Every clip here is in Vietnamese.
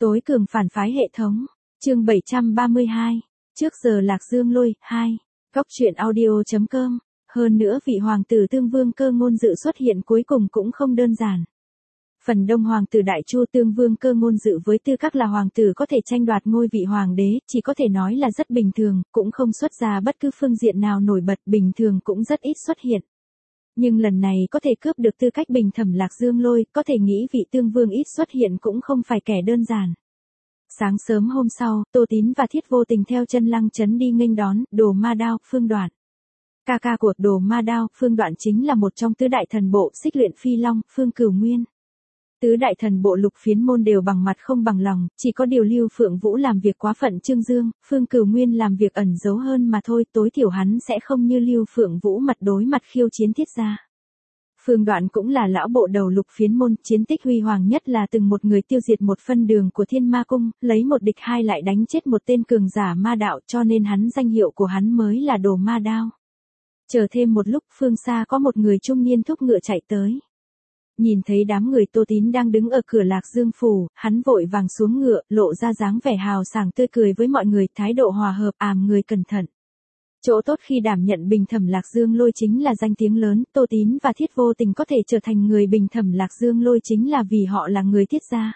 Tối cường phản phái hệ thống. Chương 732. Trước giờ Lạc Dương Lôi 2. Góc truyện audio.com. Hơn nữa vị hoàng tử Tương Vương Cơ Ngôn Dự xuất hiện cuối cùng cũng không đơn giản. Phần đông hoàng tử Đại Chu Tương Vương Cơ Ngôn Dự với tư cách là hoàng tử có thể tranh đoạt ngôi vị hoàng đế, chỉ có thể nói là rất bình thường, cũng không xuất ra bất cứ phương diện nào nổi bật, bình thường cũng rất ít xuất hiện. Nhưng lần này có thể cướp được tư cách bình thẩm Lạc Dương Lôi, có thể nghĩ vị Tương Vương ít xuất hiện cũng không phải kẻ đơn giản. Sáng sớm hôm sau, Tô Tín và Thiết Vô Tình theo chân Lăng Chấn đi nghênh đón Đồ Ma Đao, Phương Đoạn. Ca ca của Đồ Ma Đao, Phương Đoạn chính là một trong tứ đại thần bộ Xích Luyện Phi Long, Phương Cửu Nguyên. Tứ đại thần bộ Lục Phiến môn đều bằng mặt không bằng lòng, chỉ có điều Lưu Phượng Vũ làm việc quá phận Trương Dương, Phương Cửu Nguyên làm việc ẩn giấu hơn mà thôi, tối thiểu hắn sẽ không như Lưu Phượng Vũ mặt đối mặt khiêu chiến Thiết gia. Phương Đoạn cũng là lão bộ đầu Lục Phiến môn, chiến tích huy hoàng nhất là từng một người tiêu diệt một phân đường của Thiên Ma Cung, lấy một địch hai lại đánh chết một tên cường giả ma đạo, cho nên hắn danh hiệu của hắn mới là Đồ Ma Đao. Chờ thêm một lúc, phương xa có một người trung niên thúc ngựa chạy tới. Nhìn thấy đám người Tô Tín đang đứng ở cửa Lạc Dương phủ, hắn vội vàng xuống ngựa, lộ ra dáng vẻ hào sảng tươi cười với mọi người, thái độ hòa hợp, người cẩn thận. Chỗ tốt khi đảm nhận bình thẩm Lạc Dương Lôi chính là danh tiếng lớn, Tô Tín và Thiết Vô Tình có thể trở thành người bình thẩm Lạc Dương Lôi chính là vì họ là người Thiết gia.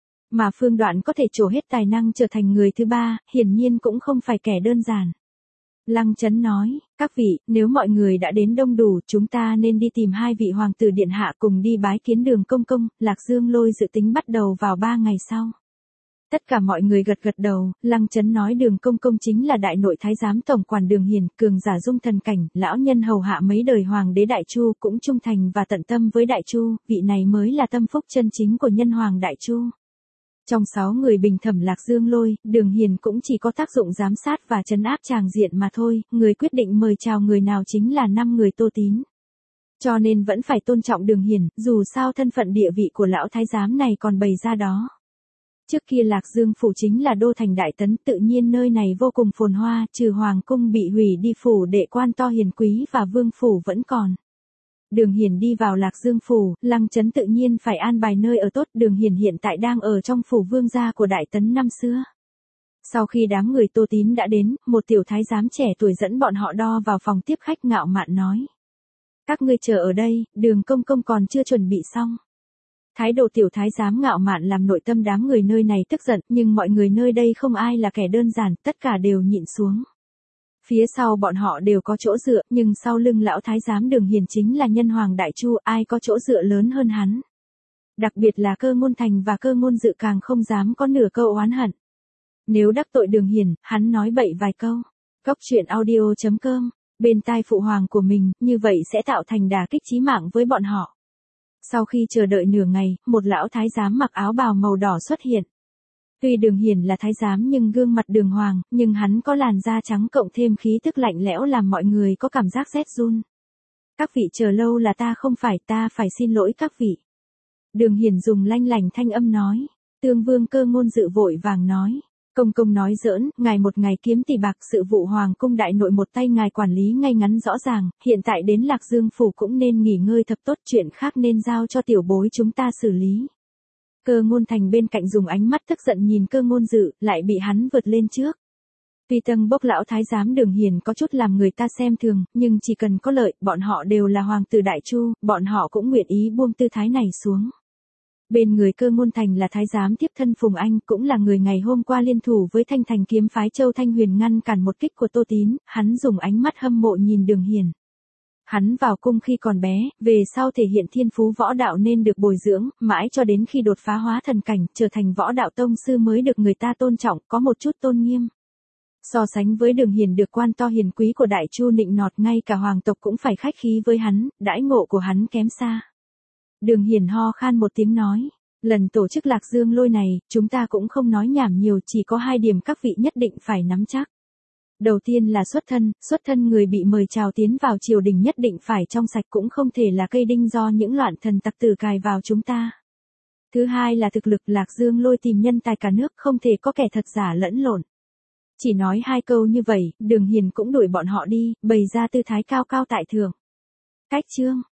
Mà Phương Đoạn có thể trổ hết tài năng trở thành người thứ ba, hiển nhiên cũng không phải kẻ đơn giản. Lăng Chấn nói, các vị, nếu mọi người đã đến đông đủ, chúng ta nên đi tìm hai vị hoàng tử điện hạ cùng đi bái kiến Đường Công Công. Lạc Dương Lôi dự tính bắt đầu vào 3 ngày sau. Tất cả mọi người gật gật đầu, Lăng Chấn nói Đường Công Công chính là đại nội thái giám tổng quản Đường Hiền, cường giả dung thần cảnh, lão nhân hầu hạ mấy đời hoàng đế Đại Chu, cũng trung thành và tận tâm với Đại Chu, vị này mới là tâm phúc chân chính của nhân hoàng Đại Chu. Trong 6 người bình thẩm Lạc Dương Lôi, Đường Hiền cũng chỉ có tác dụng giám sát và trấn áp tràng diện mà thôi, người quyết định mời chào người nào chính là 5 người Tô Tín. Cho nên vẫn phải tôn trọng Đường Hiền, dù sao thân phận địa vị của lão thái giám này còn bày ra đó. Trước kia Lạc Dương phủ chính là đô thành Đại Tấn, tự nhiên nơi này vô cùng phồn hoa, trừ hoàng cung bị hủy đi, phủ đệ quan to hiền quý và vương phủ vẫn còn. Đường Hiền đi vào Lạc Dương phủ, Lăng Chấn tự nhiên phải an bài nơi ở tốt, Đường Hiền hiện tại đang ở trong phủ vương gia của Đại Tấn năm xưa. Sau khi đám người Tô Tín đã đến, một tiểu thái giám trẻ tuổi dẫn bọn họ đo vào phòng tiếp khách, ngạo mạn nói: "Các ngươi chờ ở đây, Đường Công Công còn chưa chuẩn bị xong." Thái độ tiểu thái giám ngạo mạn làm nội tâm đám người nơi này tức giận, nhưng mọi người nơi đây không ai là kẻ đơn giản, tất cả đều nhịn xuống. Phía sau bọn họ đều có chỗ dựa, nhưng sau lưng lão thái giám Đường Hiền chính là nhân hoàng Đại Chu, ai có chỗ dựa lớn hơn hắn. Đặc biệt là Cơ Ngôn Thành và Cơ Ngôn Dự càng không dám có nửa câu oán hận. Nếu đắc tội Đường Hiền, hắn nói bậy vài câu. Góc truyện audio.com. Bên tai phụ hoàng của mình, như vậy sẽ tạo thành đả kích chí mạng với bọn họ. Sau khi chờ đợi nửa ngày, một lão thái giám mặc áo bào màu đỏ xuất hiện. Tuy Đường Hiền là thái giám nhưng gương mặt đường hoàng, nhưng hắn có làn da trắng cộng thêm khí tức lạnh lẽo làm mọi người có cảm giác rét run. "Các vị chờ lâu là ta không phải, ta phải xin lỗi các vị." Đường Hiền dùng lanh lảnh thanh âm nói. Tương Vương Cơ Ngôn Dự vội vàng nói: "Công công nói giỡn, ngài một ngày kiếm tỷ bạc, sự vụ hoàng cung đại nội một tay ngài quản lý ngay ngắn rõ ràng, hiện tại đến Lạc Dương phủ cũng nên nghỉ ngơi thật tốt, chuyện khác nên giao cho tiểu bối chúng ta xử lý." Cơ Ngôn Thành bên cạnh dùng ánh mắt tức giận nhìn Cơ Ngôn Dự, lại bị hắn vượt lên trước. Tuy tâng bốc lão thái giám Đường Hiền có chút làm người ta xem thường, nhưng chỉ cần có lợi, bọn họ đều là hoàng tử Đại Chu, bọn họ cũng nguyện ý buông tư thái này xuống. Bên người Cơ Ngôn Thành là thái giám tiếp thân Phùng Anh, cũng là người ngày hôm qua liên thủ với Thanh Thành kiếm phái Châu Thanh Huyền ngăn cản một kích của Tô Tín, hắn dùng ánh mắt hâm mộ nhìn Đường Hiền. Hắn vào cung khi còn bé, về sau thể hiện thiên phú võ đạo nên được bồi dưỡng, mãi cho đến khi đột phá hóa thần cảnh, trở thành võ đạo tông sư mới được người ta tôn trọng, có một chút tôn nghiêm. So sánh với Đường Hiền được quan to hiền quý của Đại Chu nịnh nọt, ngay cả hoàng tộc cũng phải khách khí với hắn, đãi ngộ của hắn kém xa. Đường Hiền ho khan một tiếng nói: "Lần tổ chức Lạc Dương Lôi này, chúng ta cũng không nói nhảm nhiều, chỉ có 2 điểm các vị nhất định phải nắm chắc. Đầu tiên là xuất thân người bị mời chào tiến vào triều đình nhất định phải trong sạch, cũng không thể là cây đinh do những loạn thần tặc tử cài vào chúng ta. Thứ hai là thực lực, Lạc Dương Lôi tìm nhân tài cả nước, không thể có kẻ thật giả lẫn lộn." Chỉ nói 2 câu như vậy, Đường Hiền cũng đuổi bọn họ đi, bày ra tư thái cao cao tại thượng. Cách chương